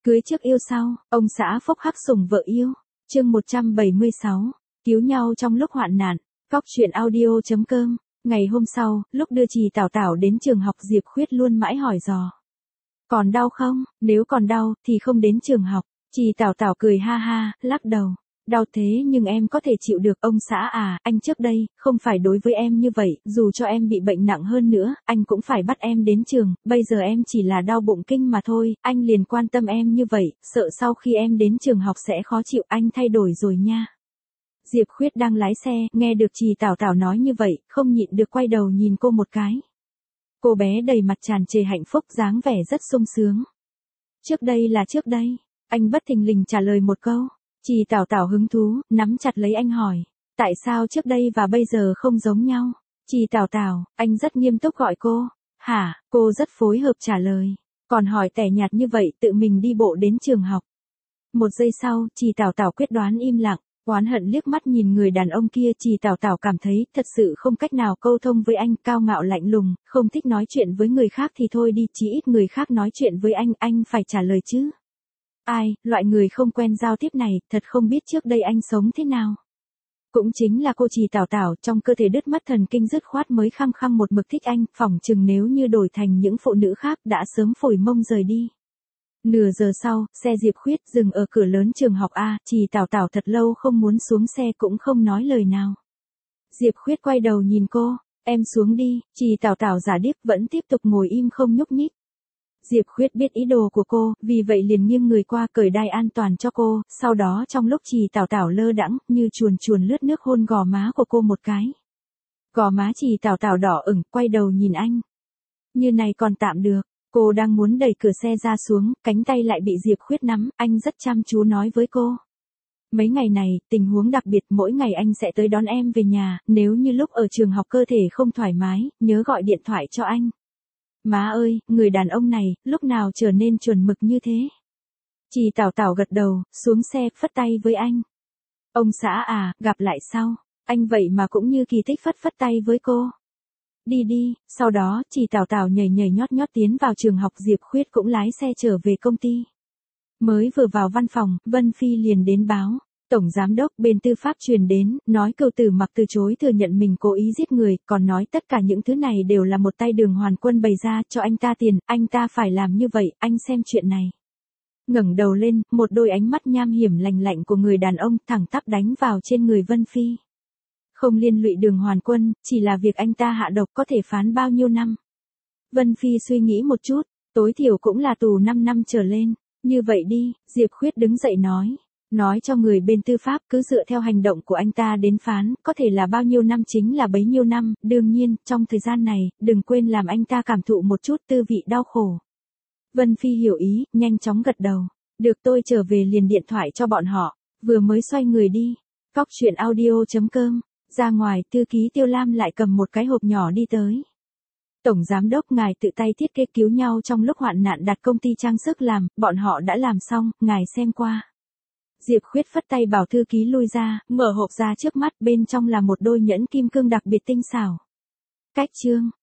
Cưới trước yêu sau, ông xã phốc hắc sủng vợ yêu. Chương 176, cứu nhau trong lúc hoạn nạn. Cóc truyện audio.com. Ngày hôm sau, lúc đưa Trì Tảo Tảo đến trường học, Diệp Khuyết luôn mãi hỏi dò. Còn đau không? Nếu còn đau, thì không đến trường học. Trì Tảo Tảo cười ha ha, lắc đầu. Đau thế nhưng em có thể chịu được. Ông xã à, anh trước đây, không phải đối với em như vậy, dù cho em bị bệnh nặng hơn nữa, anh cũng phải bắt em đến trường, bây giờ em chỉ là đau bụng kinh mà thôi, anh liền quan tâm em như vậy, sợ sau khi em đến trường học sẽ khó chịu, anh thay đổi rồi nha. Diệp Khuyết đang lái xe, nghe được Trì Tảo Tảo nói như vậy, không nhịn được quay đầu nhìn cô một cái. Cô bé đầy mặt tràn trề hạnh phúc, dáng vẻ rất sung sướng. Trước đây là trước đây, anh bất thình lình trả lời một câu. Trì Tảo Tảo hứng thú, nắm chặt lấy anh hỏi. Tại sao trước đây và bây giờ không giống nhau? Trì Tảo Tảo, anh rất nghiêm túc gọi cô. Hả? Cô rất phối hợp trả lời. Còn hỏi tẻ nhạt như vậy, tự mình đi bộ đến trường học. Một giây sau, Trì Tảo Tảo quyết đoán im lặng. Oán hận liếc mắt nhìn người đàn ông kia, Trì Tảo Tảo cảm thấy thật sự không cách nào câu thông với anh, cao ngạo lạnh lùng, không thích nói chuyện với người khác thì thôi đi, chỉ ít người khác nói chuyện với anh phải trả lời chứ. Ai, loại người không quen giao tiếp này, thật không biết trước đây anh sống thế nào. Cũng chính là cô Trì Tảo Tảo, trong cơ thể đứt mắt thần kinh dứt khoát mới khăng khăng một mực thích anh, phỏng chừng nếu như đổi thành những phụ nữ khác đã sớm phủi mông rời đi. Nửa giờ sau, xe Diệp Khuyết dừng ở cửa lớn trường học A, Trì Tảo Tảo thật lâu không muốn xuống xe cũng không nói lời nào. Diệp Khuyết quay đầu nhìn cô, em xuống đi, Trì Tảo Tảo giả điếc vẫn tiếp tục ngồi im không nhúc nhích. Diệp Khuyết biết ý đồ của cô, vì vậy liền nghiêng người qua cởi đai an toàn cho cô, sau đó trong lúc Trì Tảo Tảo lơ đãng, như chuồn chuồn lướt nước hôn gò má của cô một cái. Gò má Trì Tảo Tảo đỏ ửng, quay đầu nhìn anh. Như này còn tạm được, cô đang muốn đẩy cửa xe ra xuống, cánh tay lại bị Diệp Khuyết nắm, anh rất chăm chú nói với cô. Mấy ngày này, tình huống đặc biệt, mỗi ngày anh sẽ tới đón em về nhà, nếu như lúc ở trường học cơ thể không thoải mái, nhớ gọi điện thoại cho anh. Má ơi, người đàn ông này, lúc nào trở nên chuẩn mực như thế? Trì Tảo Tảo gật đầu, xuống xe, phất tay với anh. Ông xã à, gặp lại sau. Anh vậy mà cũng như kỳ tích phất tay với cô. Đi đi, sau đó, Trì Tảo Tảo nhảy nhảy nhót nhót tiến vào trường học, Diệp Khuyết cũng lái xe trở về công ty. Mới vừa vào văn phòng, Vân Phi liền đến báo. Tổng giám đốc bên tư pháp truyền đến, nói Cửu Tử Mặc từ chối thừa nhận mình cố ý giết người, còn nói tất cả những thứ này đều là một tay Đường Hoàn Quân bày ra, cho anh ta tiền, anh ta phải làm như vậy, anh xem chuyện này. Ngẩng đầu lên, một đôi ánh mắt nham hiểm lạnh lạnh của người đàn ông thẳng tắp đánh vào trên người Vân Phi. Không liên lụy Đường Hoàn Quân, chỉ là việc anh ta hạ độc có thể phán bao nhiêu năm. Vân Phi suy nghĩ một chút, tối thiểu cũng là tù 5 năm trở lên. Như vậy đi, Diệp Khuyết đứng dậy nói. Nói cho người bên tư pháp cứ dựa theo hành động của anh ta đến phán, có thể là bao nhiêu năm chính là bấy nhiêu năm, đương nhiên, trong thời gian này, đừng quên làm anh ta cảm thụ một chút tư vị đau khổ. Vân Phi hiểu ý, nhanh chóng gật đầu. Được, tôi trở về liền điện thoại cho bọn họ, vừa mới xoay người đi. Cóc truyện audio.com, ra ngoài, thư ký Tiêu Lam lại cầm một cái hộp nhỏ đi tới. Tổng giám đốc, ngài tự tay thiết kế cứu nhau trong lúc hoạn nạn đặt công ty trang sức làm, bọn họ đã làm xong, ngài xem qua. Diệp Khuyết phất tay bảo thư ký lui ra, mở hộp ra trước mắt, bên trong là một đôi nhẫn kim cương đặc biệt tinh xảo. Cách chương